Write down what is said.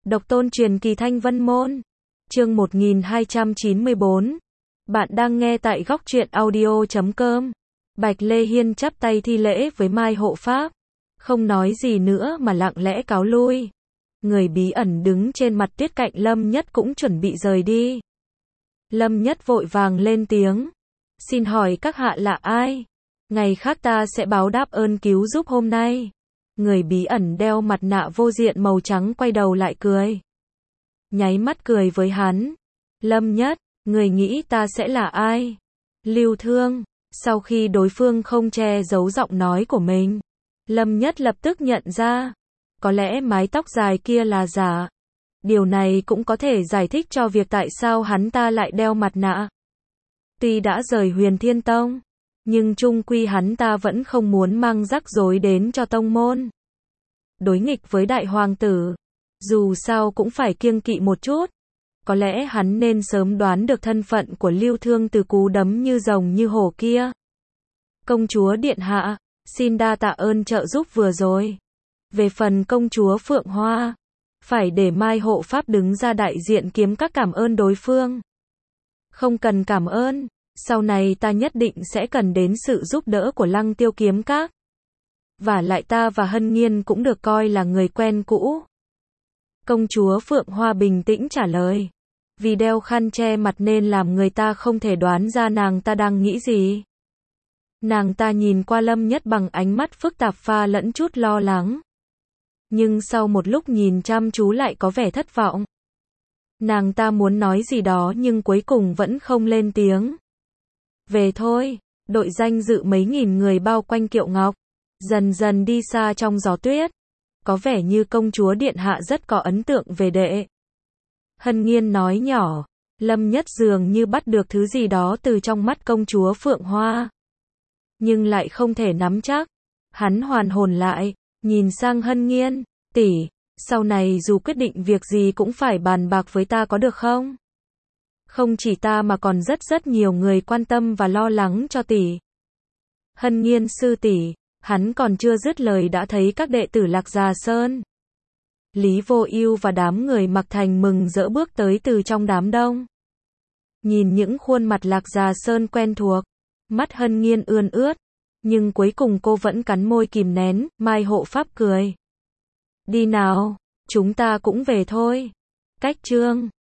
Độc tôn truyền kỳ Thanh Vân Môn. Chương 1294. Bạn đang nghe tại góc truyện audio.com. Bạch Lê Hiên chắp tay thi lễ với Mai hộ pháp, không nói gì nữa mà lặng lẽ cáo lui. Người bí ẩn đứng trên mặt tuyết cạnh Lâm Nhất cũng chuẩn bị rời đi. Lâm Nhất vội vàng lên tiếng. Xin hỏi các hạ là ai? Ngày khác ta sẽ báo đáp ơn cứu giúp hôm nay. Người bí ẩn đeo mặt nạ vô diện màu trắng quay đầu lại cười. Nháy mắt cười với hắn. Lâm Nhất, người nghĩ ta sẽ là ai? Lưu Thương. Sau khi đối phương không che giấu giọng nói của mình, Lâm Nhất lập tức nhận ra, có lẽ mái tóc dài kia là giả. Điều này cũng có thể giải thích cho việc tại sao hắn ta lại đeo mặt nạ. Tuy đã rời Huyền Thiên Tông, nhưng chung quy hắn ta vẫn không muốn mang rắc rối đến cho tông môn. Đối nghịch với đại hoàng tử, dù sao cũng phải kiêng kỵ một chút. Có lẽ hắn nên sớm đoán được thân phận của Lưu Thương từ cú đấm như rồng như hổ kia. Công chúa điện hạ, xin đa tạ ơn trợ giúp vừa rồi. Về phần công chúa Phượng Hoa, phải để Mai hộ pháp đứng ra đại diện kiếm các cảm ơn đối phương. Không cần cảm ơn, sau này ta nhất định sẽ cần đến sự giúp đỡ của Lăng Tiêu kiếm các. Vả lại ta và Hân Nghiên cũng được coi là người quen cũ. Công chúa Phượng Hoa bình tĩnh trả lời. Vì đeo khăn che mặt nên làm người ta không thể đoán ra nàng ta đang nghĩ gì. Nàng ta nhìn qua Lâm Nhất bằng ánh mắt phức tạp pha lẫn chút lo lắng. Nhưng sau một lúc nhìn chăm chú lại có vẻ thất vọng. Nàng ta muốn nói gì đó nhưng cuối cùng vẫn không lên tiếng. Về thôi, đội danh dự mấy nghìn người bao quanh Kiệu Ngọc, dần dần đi xa trong gió tuyết. Có vẻ như công chúa điện hạ rất có ấn tượng về đệ. Hân Nghiên nói nhỏ. Lâm Nhất dường như bắt được thứ gì đó từ trong mắt công chúa Phượng Hoa, nhưng lại không thể nắm chắc. Hắn hoàn hồn lại, nhìn sang Hân Nghiên. Tỷ, sau này dù quyết định việc gì cũng phải bàn bạc với ta có được không? Không chỉ ta mà còn rất nhiều người quan tâm và lo lắng cho tỷ. Hân Nghiên sư tỷ. Hắn còn chưa dứt lời đã thấy các đệ tử Lạc Già Sơn, Lý Vô Ưu và đám người mặc thành mừng rỡ bước tới từ trong đám đông. Nhìn những khuôn mặt Lạc Già Sơn quen thuộc, mắt Hân Nghiên ươn ướt, nhưng cuối cùng cô vẫn cắn môi kìm nén. Mai hộ pháp cười. Đi nào, chúng ta cũng về thôi. Cách chương